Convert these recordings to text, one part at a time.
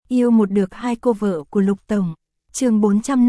Yêu một được hai cô vợ của Lục Tổng. Chương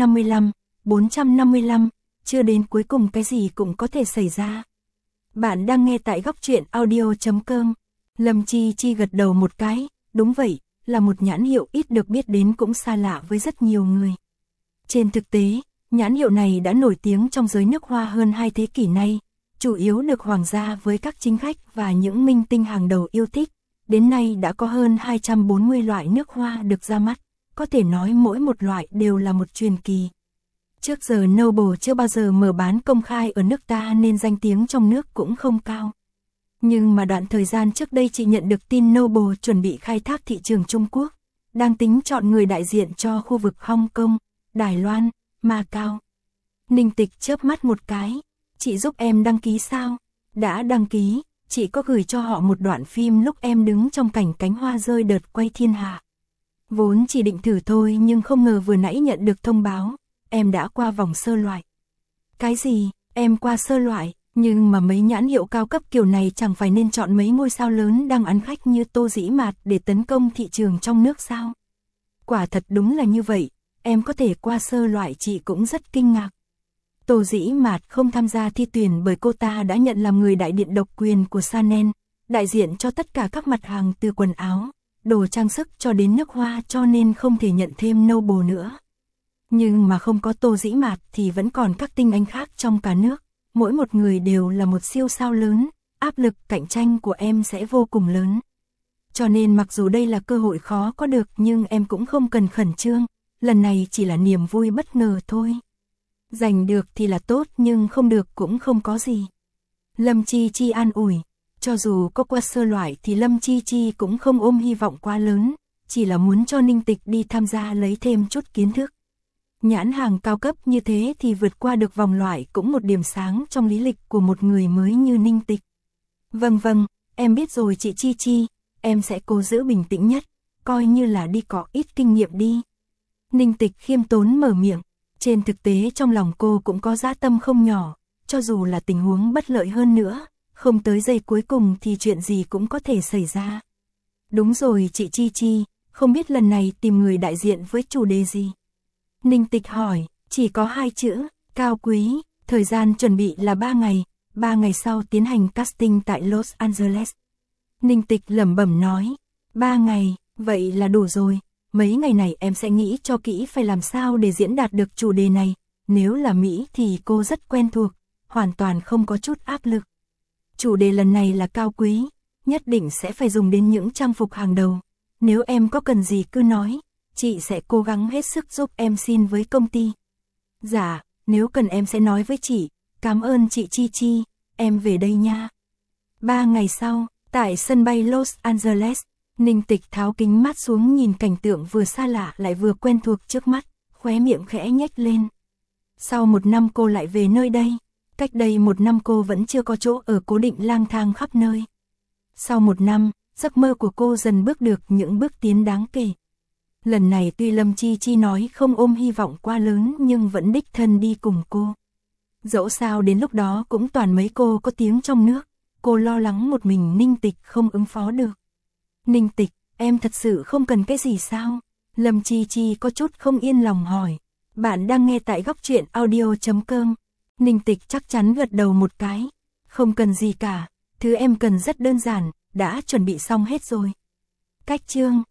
455, chưa đến cuối cùng cái gì cũng có thể xảy ra. Bạn đang nghe tại góc truyện audio.com. Lâm Chi Chi gật đầu một cái, đúng vậy, là một nhãn hiệu ít được biết đến cũng xa lạ với rất nhiều người. Trên thực tế, nhãn hiệu này đã nổi tiếng trong giới nước hoa hơn 2 thế kỷ nay, chủ yếu được hoàng gia với các chính khách và những minh tinh hàng đầu yêu thích. Đến nay đã có hơn 240 loại nước hoa được ra mắt, có thể nói mỗi một loại đều là một truyền kỳ. Trước giờ Noble chưa bao giờ mở bán công khai ở nước ta nên danh tiếng trong nước cũng không cao. Nhưng mà đoạn thời gian trước đây chị nhận được tin Noble chuẩn bị khai thác thị trường Trung Quốc, đang tính chọn người đại diện cho khu vực Hong Kong, Đài Loan, Macau. Ninh Tịch chớp mắt một cái, chị giúp em đăng ký sao? Đã đăng ký. Chị có gửi cho họ một đoạn phim lúc em đứng trong cảnh cánh hoa rơi đợt quay thiên hạ. Vốn chỉ định thử thôi nhưng không ngờ vừa nãy nhận được thông báo, em đã qua vòng sơ loại. Cái gì, em qua sơ loại, nhưng mà mấy nhãn hiệu cao cấp kiểu này chẳng phải nên chọn mấy ngôi sao lớn đang ăn khách như Tô Dĩ Mạt để tấn công thị trường trong nước sao? Quả thật đúng là như vậy, em có thể qua sơ loại chị cũng rất kinh ngạc. Tô Dĩ Mạt không tham gia thi tuyển bởi cô ta đã nhận làm người đại diện độc quyền của Chanel, đại diện cho tất cả các mặt hàng từ quần áo, đồ trang sức cho đến nước hoa cho nên không thể nhận thêm Noble nữa. Nhưng mà không có Tô Dĩ Mạt thì vẫn còn các tinh anh khác trong cả nước, mỗi một người đều là một siêu sao lớn, áp lực cạnh tranh của em sẽ vô cùng lớn. Cho nên mặc dù đây là cơ hội khó có được nhưng em cũng không cần khẩn trương, lần này chỉ là niềm vui bất ngờ thôi. Giành được thì là tốt nhưng không được cũng không có gì. Lâm Chi Chi an ủi, cho dù có qua sơ loại thì Lâm Chi Chi cũng không ôm hy vọng quá lớn, chỉ là muốn cho Ninh Tịch đi tham gia lấy thêm chút kiến thức. Nhãn hàng cao cấp như thế thì vượt qua được vòng loại cũng một điểm sáng trong lý lịch của một người mới như Ninh Tịch. Vâng, em biết rồi chị Chi Chi, em sẽ cố giữ bình tĩnh nhất, coi như là đi có ít kinh nghiệm đi. Ninh Tịch khiêm tốn mở miệng. Trên thực tế trong lòng cô cũng có dã tâm không nhỏ, cho dù là tình huống bất lợi hơn nữa, không tới giây cuối cùng thì chuyện gì cũng có thể xảy ra. Đúng rồi chị Chi Chi, không biết lần này tìm người đại diện với chủ đề gì? Ninh Tịch hỏi, chỉ có 2 chữ, cao quý, thời gian chuẩn bị là 3 ngày, 3 ngày sau tiến hành casting tại Los Angeles. Ninh Tịch lẩm bẩm nói, 3 ngày, vậy là đủ rồi. Mấy ngày này em sẽ nghĩ cho kỹ phải làm sao để diễn đạt được chủ đề này, nếu là Mỹ thì cô rất quen thuộc, hoàn toàn không có chút áp lực. Chủ đề lần này là cao quý, nhất định sẽ phải dùng đến những trang phục hàng đầu, nếu em có cần gì cứ nói, chị sẽ cố gắng hết sức giúp em xin với công ty. Dạ, nếu cần em sẽ nói với chị, cảm ơn chị Chi Chi, em về đây nha. 3 ngày sau, tại sân bay Los Angeles, Ninh Tịch tháo kính mát xuống nhìn cảnh tượng vừa xa lạ lại vừa quen thuộc trước mắt, khóe miệng khẽ nhếch lên. Sau 1 năm cô lại về nơi đây, cách đây 1 năm cô vẫn chưa có chỗ ở cố định lang thang khắp nơi. Sau 1 năm, giấc mơ của cô dần bước được những bước tiến đáng kể. Lần này tuy Lâm Chi Chi nói không ôm hy vọng quá lớn nhưng vẫn đích thân đi cùng cô. Dẫu sao đến lúc đó cũng toàn mấy cô có tiếng trong nước, cô lo lắng một mình Ninh Tịch không ứng phó được. Ninh Tịch, em thật sự không cần cái gì sao? Lâm Chi Chi có chút không yên lòng hỏi. Bạn đang nghe tại góc truyện audio.com. Ninh Tịch chắc chắn gật đầu một cái. Không cần gì cả, thứ em cần rất đơn giản, đã chuẩn bị xong hết rồi. Cách chương